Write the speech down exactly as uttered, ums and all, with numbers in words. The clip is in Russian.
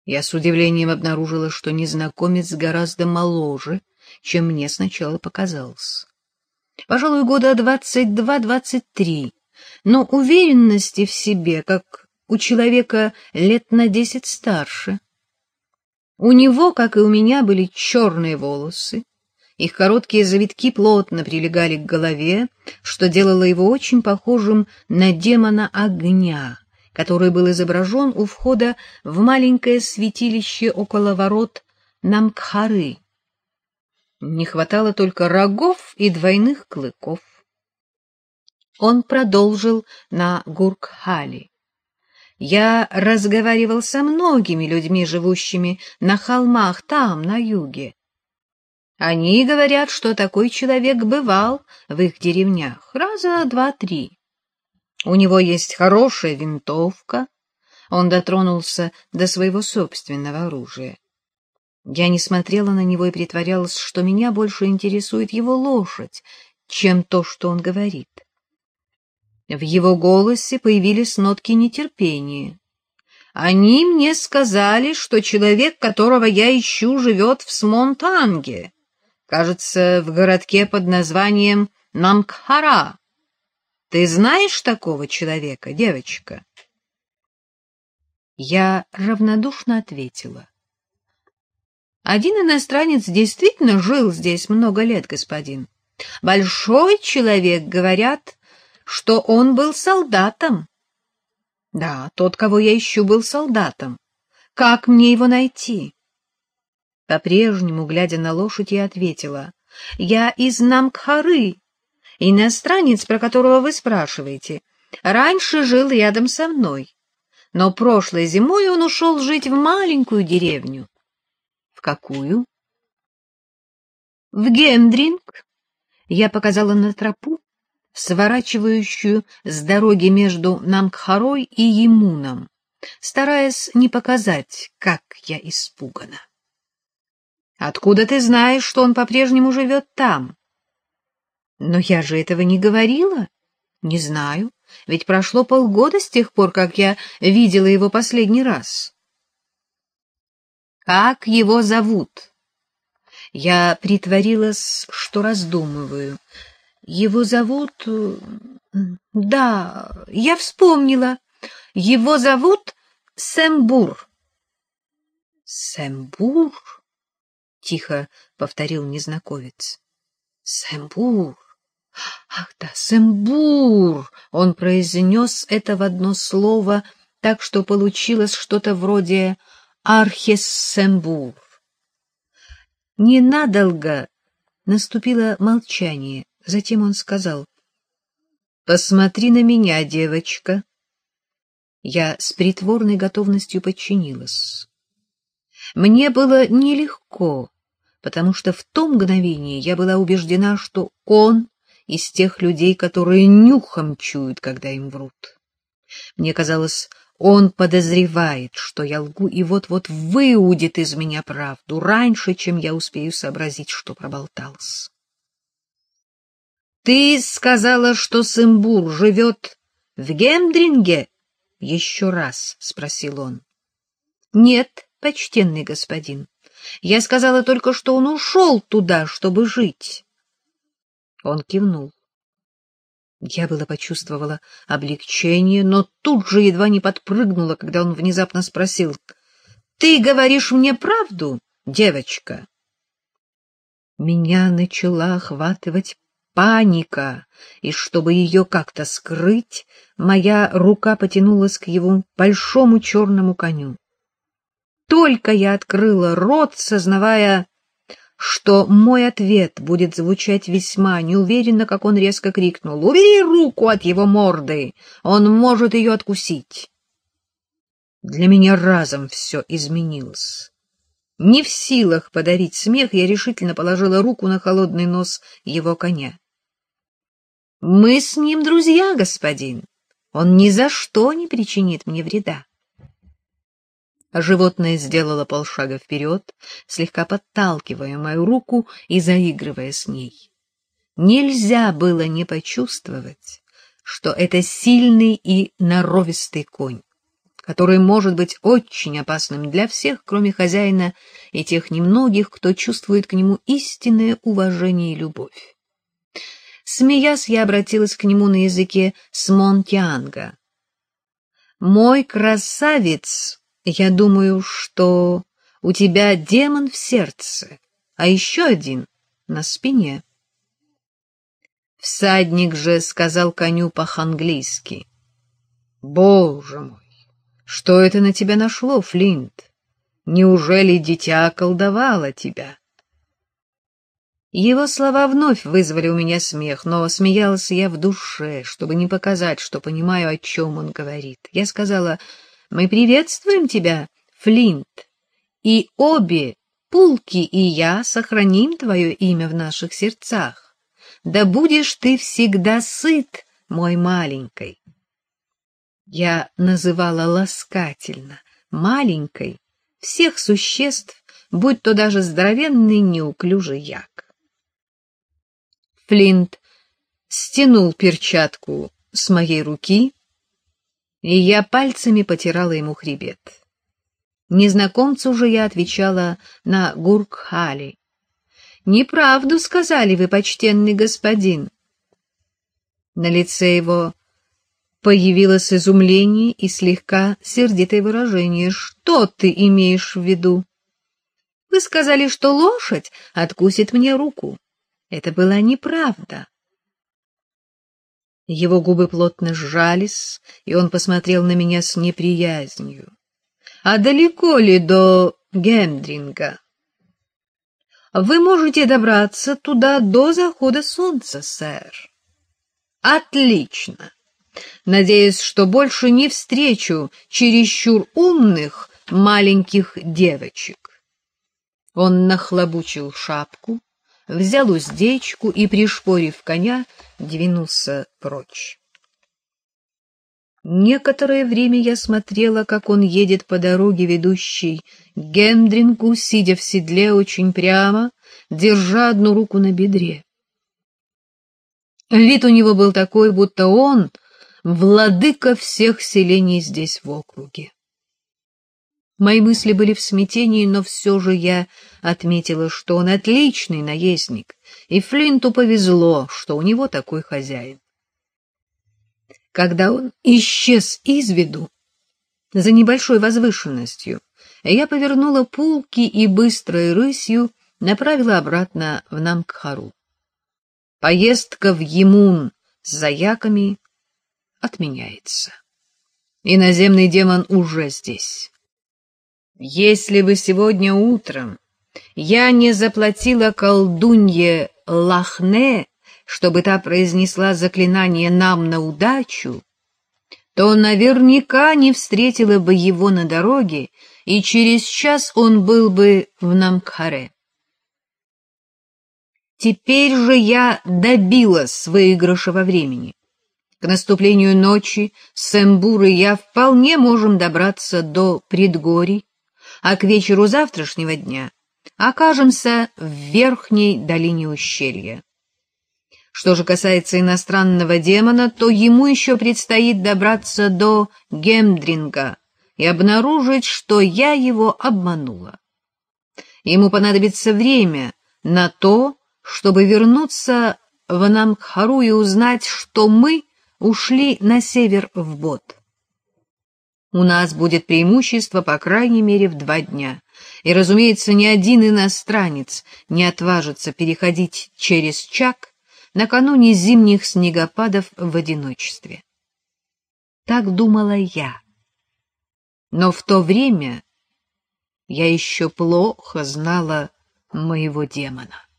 Я с удивлением обнаружила, что незнакомец гораздо моложе, чем мне сначала показалось. Пожалуй, года двадцать два-двадцать три, но уверенности в себе, как у человека лет на десять старше. У него, как и у меня, были черные волосы. Их короткие завитки плотно прилегали к голове, что делало его очень похожим на демона огня, который был изображен у входа в маленькое святилище около ворот Намкхары. Не хватало только рогов и двойных клыков. Он продолжил на Гуркхали. Я разговаривал со многими людьми, живущими на холмах там, на юге. Они говорят, что такой человек бывал в их деревнях раза два-три. У него есть хорошая винтовка. Он дотронулся до своего собственного оружия. Я не смотрела на него и притворялась, что меня больше интересует его лошадь, чем то, что он говорит. В его голосе появились нотки нетерпения. Они мне сказали, что человек, которого я ищу, живет в Смонтанге, кажется, в городке под названием Намкхара. Ты знаешь такого человека, девочка? Я равнодушно ответила. Один иностранец действительно жил здесь много лет, господин. Большой человек, говорят, что он был солдатом. Да, тот, кого я ищу, был солдатом. Как мне его найти? По-прежнему, глядя на лошадь, я ответила. Я из Намкхары. Иностранец, про которого вы спрашиваете, раньше жил рядом со мной. Но прошлой зимой он ушел жить в маленькую деревню. В какую? В Гемдринг. Я показала на тропу, сворачивающую с дороги между Намкхарой и Емуном, стараясь не показать, как я испугана. Откуда ты знаешь, что он по-прежнему живет там? Но я же этого не говорила. Не знаю, ведь прошло полгода с тех пор, как я видела его последний раз. Как его зовут? Я притворилась, что раздумываю. Его зовут... Да, я вспомнила. Его зовут Сэмбур. Сэмбур? Тихо повторил незнакомец. Сэмбур. Ах да, Сэмбур. Он произнес это в одно слово, так что получилось что-то вроде Архес-Сэмбур. Ненадолго наступило молчание. Затем он сказал: «Посмотри на меня, девочка». Я с притворной готовностью подчинилась. Мне было нелегко, потому что в то мгновение я была убеждена, что он из тех людей, которые нюхом чуют, когда им врут. Мне казалось, он подозревает, что я лгу, и вот-вот выудит из меня правду раньше, чем я успею сообразить, что проболталась. — Ты сказала, что Сэмбур живет в Гемдринге? — еще раз спросил он. — Нет, почтенный господин. Я сказала только, что он ушел туда, чтобы жить. Он кивнул. Я было почувствовала облегчение, но тут же едва не подпрыгнула, когда он внезапно спросил: — Ты говоришь мне правду, девочка? Меня начала охватывать паника, и чтобы ее как-то скрыть, моя рука потянулась к его большому черному коню. Только я открыла рот, сознавая, что мой ответ будет звучать весьма неуверенно, как он резко крикнул: «Убери руку от его морды! Он может ее откусить!» Для меня разом все изменилось. Не в силах подавить смех, я решительно положила руку на холодный нос его коня. «Мы с ним друзья, господин. Он ни за что не причинит мне вреда». Животное сделало полшага вперед, слегка подталкивая мою руку и заигрывая с ней. Нельзя было не почувствовать, что это сильный и норовистый конь. который может быть очень опасным для всех, кроме хозяина и тех немногих, кто чувствует к нему истинное уважение и любовь. Смеясь, я обратилась к нему на языке смонтианга. «Мой красавец, я думаю, что у тебя демон в сердце, а еще один на спине». Всадник же сказал коню по-ханглийски: «Боже мой! Что это на тебя нашло, Флинт? Неужели дитя околдовало тебя?» Его слова вновь вызвали у меня смех, но смеялась я в душе, чтобы не показать, что понимаю, о чем он говорит. Я сказала: «Мы приветствуем тебя, Флинт, и обе, Пулки и я, сохраним твое имя в наших сердцах. Да будешь ты всегда сыт, мой маленький». Я называла ласкательно маленькой всех существ, будь то даже здоровенный неуклюжий як. Флинт стянул перчатку с моей руки, и я пальцами потирала ему хребет. Незнакомцу же я отвечала на гуркхали. «Неправду сказали вы, почтенный господин». На лице его появилось изумление и слегка сердитое выражение. «Что ты имеешь в виду?» «Вы сказали, что лошадь откусит мне руку. Это была неправда». Его губы плотно сжались, и он посмотрел на меня с неприязнью. «А далеко ли до Гемдринга?» «Вы можете добраться туда до захода солнца, сэр». «Отлично. Надеюсь, что больше не встречу чересчур умных маленьких девочек». Он нахлобучил шапку, взял уздечку и, пришпорив коня, двинулся прочь. Некоторое время я смотрела, как он едет по дороге, ведущей к Гемдрингу, сидя в седле очень прямо, держа одну руку на бедре. Вид у него был такой, будто он владыка всех селений здесь в округе. Мои мысли были в смятении, но все же я отметила, что он отличный наездник, и Флинту повезло, что у него такой хозяин. Когда он исчез из виду за небольшой возвышенностью, я повернула Пулки и быстрой рысью направила обратно в Намкхару. Поездка в Емун с заяками отменяется. Иноземный демон уже здесь. Если бы сегодня утром я не заплатила колдунье Лахне, чтобы та произнесла заклинание нам на удачу, то наверняка не встретила бы его на дороге, и через час он был бы в Намкхаре. Теперь же я добилась выигрыша во времени. К наступлению ночи Сэмбур и я вполне можем добраться до предгорий, а к вечеру завтрашнего дня окажемся в верхней долине ущелья. Что же касается иностранного демона, то ему еще предстоит добраться до Гемдринга и обнаружить, что я его обманула. Ему понадобится время на то, чтобы вернуться в Намкхару и узнать, что мы ушли на север в Бот. У нас будет преимущество, по крайней мере, в два дня, и, разумеется, ни один иностранец не отважится переходить через Чак накануне зимних снегопадов в одиночестве. Так думала я. Но в то время я еще плохо знала моего демона.